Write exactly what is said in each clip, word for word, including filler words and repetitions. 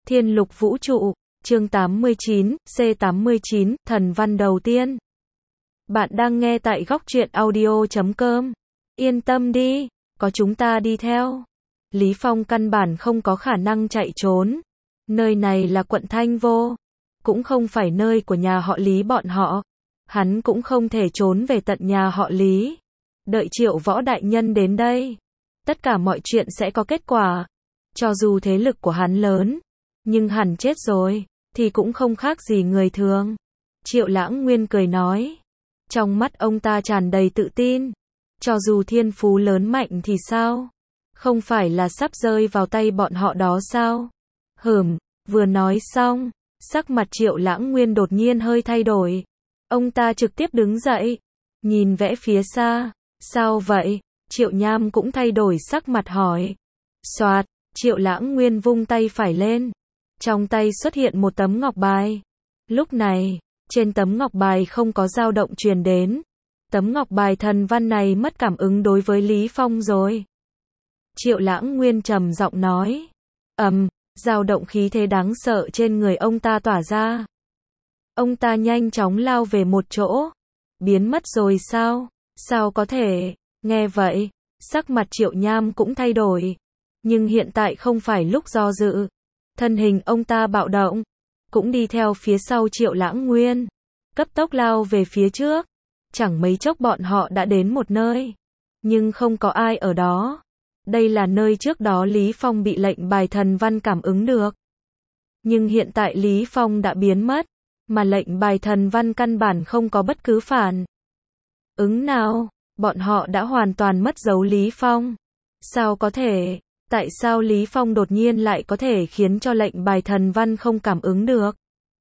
Thiên lục vũ trụ, chương tám mươi chín, C tám mươi chín, thần văn đầu tiên. Bạn đang nghe tại góc truyện audio chấm com. Yên tâm đi, có chúng ta đi theo. Lý Phong căn bản không có khả năng chạy trốn. Nơi này là quận Thanh Vô, cũng không phải nơi của nhà họ Lý bọn họ. Hắn cũng không thể trốn về tận nhà họ Lý. Đợi Triệu Võ đại nhân đến đây, tất cả mọi chuyện sẽ có kết quả. Cho dù thế lực của hắn lớn, nhưng hắn chết rồi, thì cũng không khác gì người thường. Triệu Lãng Nguyên cười nói. Trong mắt ông ta tràn đầy tự tin. Cho dù thiên phú lớn mạnh thì sao? Không phải là sắp rơi vào tay bọn họ đó sao? Hửm, vừa nói xong, sắc mặt Triệu Lãng Nguyên đột nhiên hơi thay đổi. Ông ta trực tiếp đứng dậy, nhìn vẽ phía xa. Sao vậy? Triệu Nham cũng thay đổi sắc mặt hỏi. Soạt, Triệu Lãng Nguyên vung tay phải lên. Trong tay xuất hiện một tấm ngọc bài. Lúc này, trên tấm ngọc bài không có dao động truyền đến. Tấm ngọc bài thần văn này mất cảm ứng đối với Lý Phong rồi. Triệu Lãng Nguyên trầm giọng nói. Ầm, dao động khí thế đáng sợ trên người ông ta tỏa ra. Ông ta nhanh chóng lao về một chỗ. Biến mất rồi sao? Sao có thể? Nghe vậy, sắc mặt Triệu Nham cũng thay đổi. Nhưng hiện tại không phải lúc do dự. Thân hình ông ta bạo động, cũng đi theo phía sau Triệu Lãng Nguyên, cấp tốc lao về phía trước. Chẳng mấy chốc bọn họ đã đến một nơi, nhưng không có ai ở đó. Đây là nơi trước đó Lý Phong bị lệnh bài thần văn cảm ứng được. Nhưng hiện tại Lý Phong đã biến mất, mà lệnh bài thần văn căn bản không có bất cứ phản ứng nào. Bọn họ đã hoàn toàn mất dấu Lý Phong. Sao có thể? Tại sao Lý Phong đột nhiên lại có thể khiến cho lệnh bài thần văn không cảm ứng được?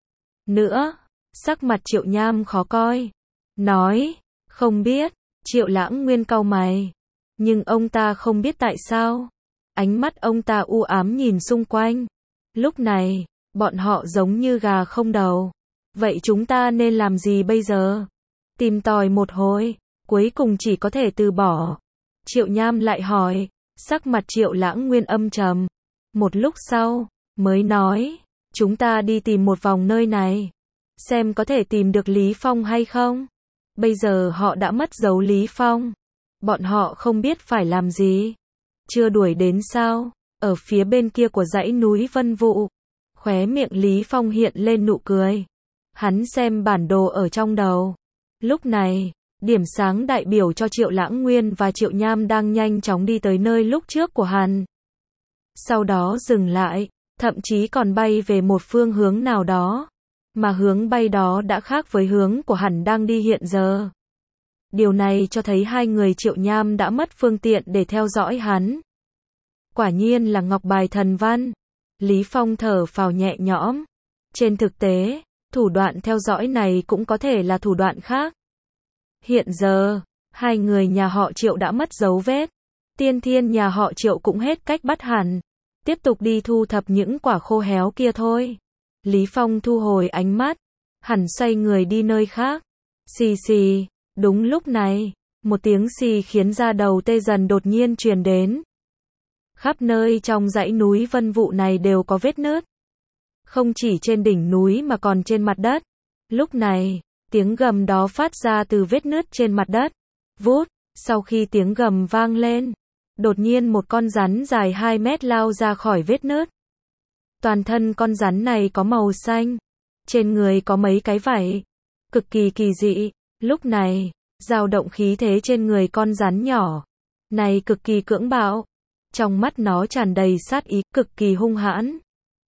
Nữa, sắc mặt Triệu Nham khó coi. Nói, không biết. Triệu Lãng Nguyên cau mày. Nhưng ông ta không biết tại sao. Ánh mắt ông ta u ám nhìn xung quanh. Lúc này, bọn họ giống như gà không đầu. Vậy chúng ta nên làm gì bây giờ? Tìm tòi một hồi, cuối cùng chỉ có thể từ bỏ. Triệu Nham lại hỏi. Sắc mặt Triệu Lãng Nguyên âm trầm. Một lúc sau, mới nói, chúng ta đi tìm một vòng nơi này, xem có thể tìm được Lý Phong hay không. Bây giờ họ đã mất dấu Lý Phong. Bọn họ không biết phải làm gì. Chưa đuổi đến sao? Ở phía bên kia của dãy núi Vân Vụ, khóe miệng Lý Phong hiện lên nụ cười. Hắn xem bản đồ ở trong đầu. Lúc này, điểm sáng đại biểu cho Triệu Lãng Nguyên và Triệu Nham đang nhanh chóng đi tới nơi lúc trước của hắn. Sau đó dừng lại, thậm chí còn bay về một phương hướng nào đó. Mà hướng bay đó đã khác với hướng của hắn đang đi hiện giờ. Điều này cho thấy hai người Triệu Nham đã mất phương tiện để theo dõi hắn. Quả nhiên là ngọc bài thần văn. Lý Phong thở phào nhẹ nhõm. Trên thực tế, thủ đoạn theo dõi này cũng có thể là thủ đoạn khác. Hiện giờ, hai người nhà họ Triệu đã mất dấu vết. Tiên Thiên nhà họ Triệu cũng hết cách bắt hẳn. Tiếp tục đi thu thập những quả khô héo kia thôi. Lý Phong thu hồi ánh mắt. Hẳn xoay người đi nơi khác. Xì xì. Đúng lúc này, một tiếng xì khiến da đầu tê dần đột nhiên truyền đến. Khắp nơi trong dãy núi Vân Vụ này đều có vết nứt. Không chỉ trên đỉnh núi mà còn trên mặt đất. Lúc này, tiếng gầm đó phát ra từ vết nứt trên mặt đất. Vút, sau khi tiếng gầm vang lên, đột nhiên một con rắn dài hai mét lao ra khỏi vết nứt. Toàn thân con rắn này có màu xanh, trên người có mấy cái vảy, cực kỳ kỳ dị. Lúc này, dao động khí thế trên người con rắn nhỏ này cực kỳ cưỡng bạo. Trong mắt nó tràn đầy sát ý, cực kỳ hung hãn.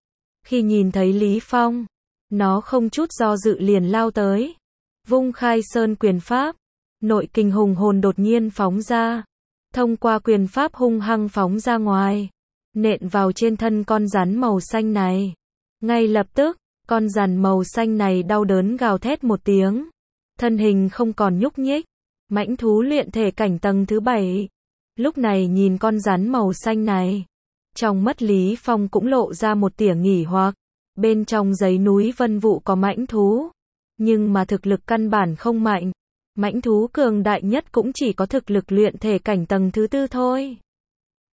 Khi nhìn thấy Lý Phong, nó không chút do dự liền lao tới. Vung khai sơn quyền pháp, nội kình hùng hồn đột nhiên phóng ra. Thông qua quyền pháp hung hăng phóng ra ngoài, nện vào trên thân con rắn màu xanh này. Ngay lập tức, con rắn màu xanh này đau đớn gào thét một tiếng. Thân hình không còn nhúc nhích. Mãnh thú luyện thể cảnh tầng thứ bảy. Lúc này nhìn con rắn màu xanh này, trong mắt Lý Phong cũng lộ ra một tia nghỉ hoặc. Bên trong dãy núi Vân Vụ có mãnh thú, nhưng mà thực lực căn bản không mạnh. Mãnh thú cường đại nhất cũng chỉ có thực lực luyện thể cảnh tầng thứ tư thôi.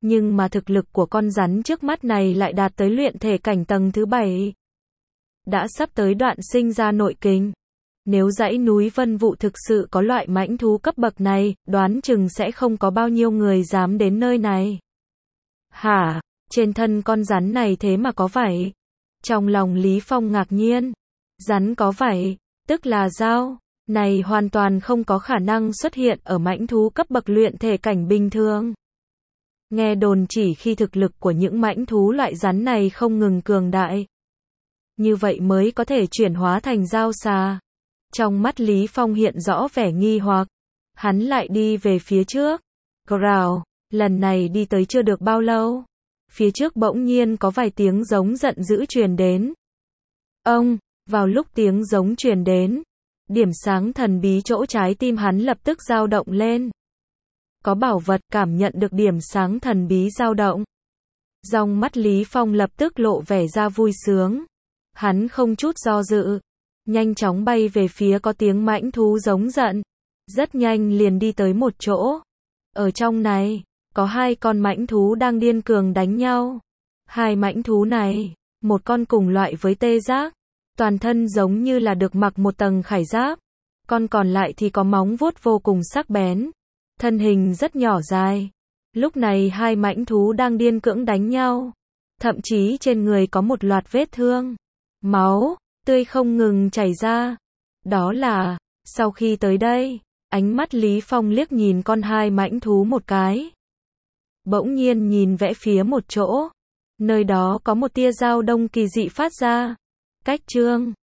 Nhưng mà thực lực của con rắn trước mắt này lại đạt tới luyện thể cảnh tầng thứ bảy. Đã sắp tới đoạn sinh ra nội kình. Nếu dãy núi Vân Vụ thực sự có loại mãnh thú cấp bậc này, đoán chừng sẽ không có bao nhiêu người dám đến nơi này. Hả? Trên thân con rắn này thế mà có vảy. Trong lòng Lý Phong ngạc nhiên. Rắn có vảy, tức là dao. Này hoàn toàn không có khả năng xuất hiện ở mãnh thú cấp bậc luyện thể cảnh bình thường. Nghe đồn chỉ khi thực lực của những mãnh thú loại rắn này không ngừng cường đại, như vậy mới có thể chuyển hóa thành dao xà. Trong mắt Lý Phong hiện rõ vẻ nghi hoặc. Hắn lại đi về phía trước. Growl, lần này đi tới chưa được bao lâu. Phía trước bỗng nhiên có vài tiếng giống giận dữ truyền đến. Ông, vào lúc tiếng giống truyền đến, điểm sáng thần bí chỗ trái tim hắn lập tức dao động lên. Có bảo vật cảm nhận được điểm sáng thần bí dao động. Dòng mắt Lý Phong lập tức lộ vẻ ra vui sướng. Hắn không chút do dự, nhanh chóng bay về phía có tiếng mãnh thú giống giận. Rất nhanh liền đi tới một chỗ. Ở trong này, có hai con mãnh thú đang điên cường đánh nhau. Hai mãnh thú này, một con cùng loại với tê giác, toàn thân giống như là được mặc một tầng khải giáp. Con còn lại thì có móng vuốt vô cùng sắc bén. Thân hình rất nhỏ dài. Lúc này hai mãnh thú đang điên cưỡng đánh nhau. Thậm chí trên người có một loạt vết thương. Máu tươi không ngừng chảy ra. Đó là, sau khi tới đây, ánh mắt Lý Phong liếc nhìn con hai mãnh thú một cái. Bỗng nhiên nhìn vẽ phía một chỗ. Nơi đó có một tia dao đông kỳ dị phát ra. Cách chương